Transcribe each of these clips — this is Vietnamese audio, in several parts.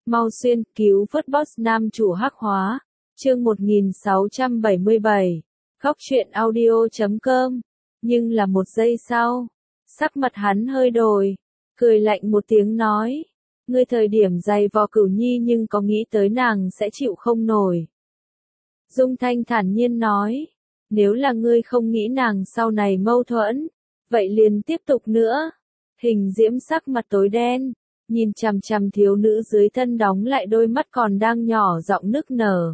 Mau xuyên cứu vớt boss nam chủ hắc hóa. Chương 1677. Góc truyện audio.com. Nhưng là một giây sau, sắc mặt hắn hơi đổi, cười lạnh một tiếng nói, ngươi thời điểm dày vò Cửu Nhi nhưng có nghĩ tới nàng sẽ chịu không nổi. Dung Thanh thản nhiên nói, nếu là ngươi không nghĩ nàng sau này mâu thuẫn, vậy liền tiếp tục nữa. Hình Diễm sắc mặt tối đen, nhìn chằm chằm thiếu nữ dưới thân đóng lại đôi mắt còn đang nhỏ giọng nức nở.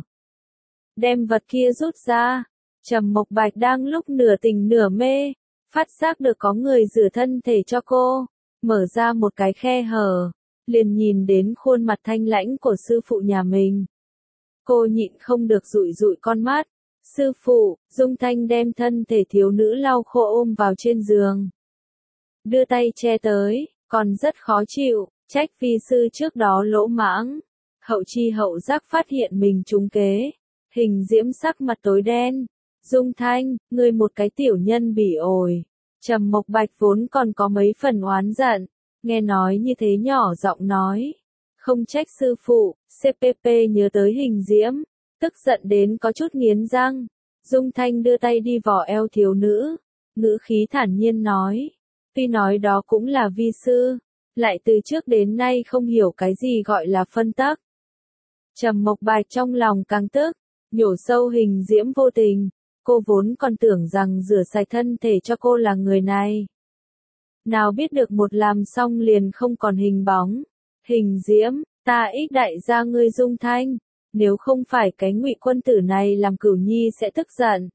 Đem vật kia rút ra. Trầm Mộc Bạch đang lúc nửa tỉnh nửa mê, phát giác được có người rửa thân thể cho cô, mở ra một cái khe hở, liền nhìn đến khuôn mặt thanh lãnh của sư phụ nhà mình. Cô nhịn không được dụi dụi con mắt. Sư phụ, Dung Thanh đem thân thể thiếu nữ lau khô ôm vào trên giường. Đưa tay che tới, còn rất khó chịu, trách vi sư trước đó lỗ mãng. Hậu chi hậu giác phát hiện mình trúng kế. Hình Diễm sắc mặt tối đen. Dung Thanh, ngươi một cái tiểu nhân bỉ ổi. Trầm Mộc Bạch vốn còn có mấy phần oán giận, nghe nói như thế nhỏ giọng nói. Không trách sư phụ, CPP nhớ tới Hình Diễm, tức giận đến có chút nghiến răng. Dung Thanh đưa tay đi vò eo thiếu nữ, ngữ khí thản nhiên nói. Tuy nói đó cũng là vi sư, lại từ trước đến nay không hiểu cái gì gọi là phân tắc. Trầm Mộc Bạch trong lòng càng tức, nhổ sâu Hình Diễm vô tình. Cô vốn còn tưởng rằng rửa sạch thân thể cho cô là người này. Nào biết được một làm xong liền không còn hình bóng. Hình Diễm, ta ích đại gia ngươi Dung Thanh, nếu không phải cái Ngụy quân tử này làm Cửu Nhi sẽ tức giận.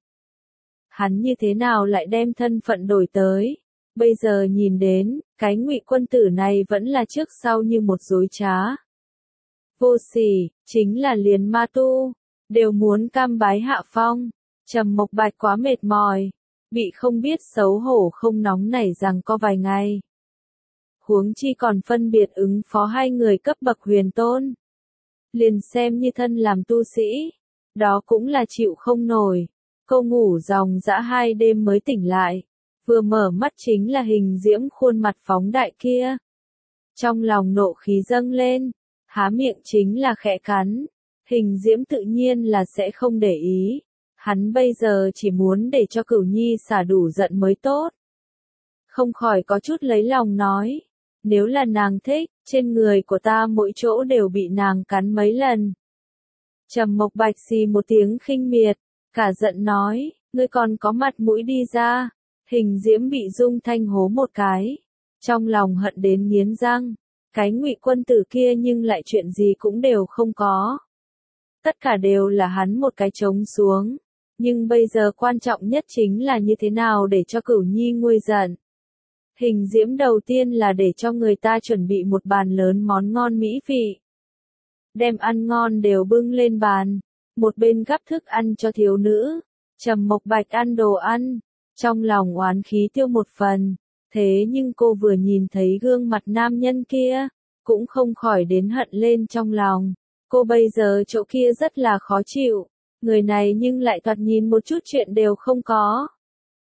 Hắn như thế nào lại đem thân phận đổi tới? Bây giờ nhìn đến, cái Ngụy quân tử này vẫn là trước sau như một dối trá. Vô sỉ, chính là liền ma tu, đều muốn cam bái hạ phong. Trầm Mộc Bạch quá mệt mỏi, bị không biết xấu hổ không nóng nảy rằng có vài ngày. Huống chi còn phân biệt ứng phó hai người cấp bậc huyền tôn. Liền xem như thân làm tu sĩ, đó cũng là chịu không nổi. Cô ngủ ròng rã 2 đêm mới tỉnh lại, vừa mở mắt chính là Hình Diễm khuôn mặt phóng đại kia. Trong lòng nộ khí dâng lên, há miệng chính là khẽ cắn. Hình Diễm tự nhiên là sẽ không để ý. Hắn bây giờ chỉ muốn để cho Cửu Nhi xả đủ giận mới tốt. Không khỏi có chút lấy lòng nói. Nếu là nàng thích, trên người của ta mỗi chỗ đều bị nàng cắn mấy lần. Trầm Mộc Bạch xì một tiếng khinh miệt, cả giận nói, ngươi còn có mặt mũi đi ra. Hình Diễm bị Dung Thanh hố một cái. Trong lòng hận đến nghiến răng. Cái Ngụy quân tử kia nhưng lại chuyện gì cũng đều không có. Tất cả đều là hắn một cái trống xuống. Nhưng bây giờ quan trọng nhất chính là như thế nào để cho Cửu Nhi nguôi giận. Hình Diễm đầu tiên là để cho người ta chuẩn bị một bàn lớn món ngon mỹ vị. Đem ăn ngon đều bưng lên bàn. Một bên gắp thức ăn cho thiếu nữ. Trầm Mộc Bạch ăn đồ ăn. Trong lòng oán khí tiêu một phần. Thế nhưng cô vừa nhìn thấy gương mặt nam nhân kia, cũng không khỏi đến hận lên trong lòng. Cô bây giờ chỗ kia rất là khó chịu. Người này nhưng lại thoạt nhìn một chút chuyện đều không có.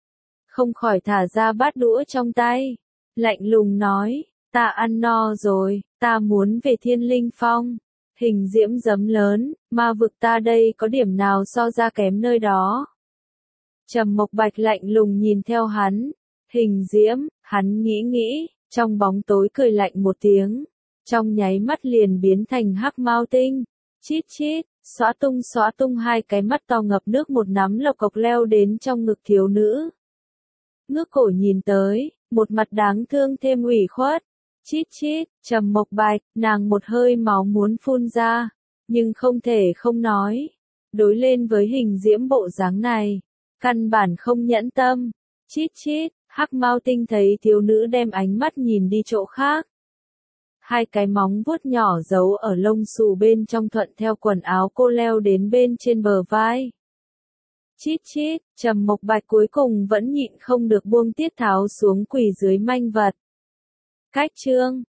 Không khỏi thả ra bát đũa trong tay. Lạnh lùng nói, ta ăn no rồi, ta muốn về Thiên Linh Phong. Hình Diễm giấm lớn, ma vực ta đây có điểm nào so ra kém nơi đó. Trầm Mộc Bạch lạnh lùng nhìn theo hắn. Hình Diễm, hắn nghĩ, trong bóng tối cười lạnh một tiếng. Trong nháy mắt liền biến thành hắc mao tinh. Chít chít. Xóa tung hai cái mắt to ngập nước một nắm lộc cộc leo đến trong ngực thiếu nữ. Ngước cổ nhìn tới, một mặt đáng thương thêm ủy khuất. Chít chít, Trầm Mộc Bạch, nàng một hơi máu muốn phun ra, nhưng không thể không nói. Đối lên với Hình Diễm bộ dáng này, căn bản không nhẫn tâm. Chít chít, hắc mao tinh thấy thiếu nữ đem ánh mắt nhìn đi chỗ khác. Hai cái móng vuốt nhỏ giấu ở lông xù bên trong thuận theo quần áo cô leo đến bên trên bờ vai. Chít chít, Trầm Mộc Bạch cuối cùng vẫn nhịn không được buông tiết tháo xuống quỳ dưới manh vật. Cách chương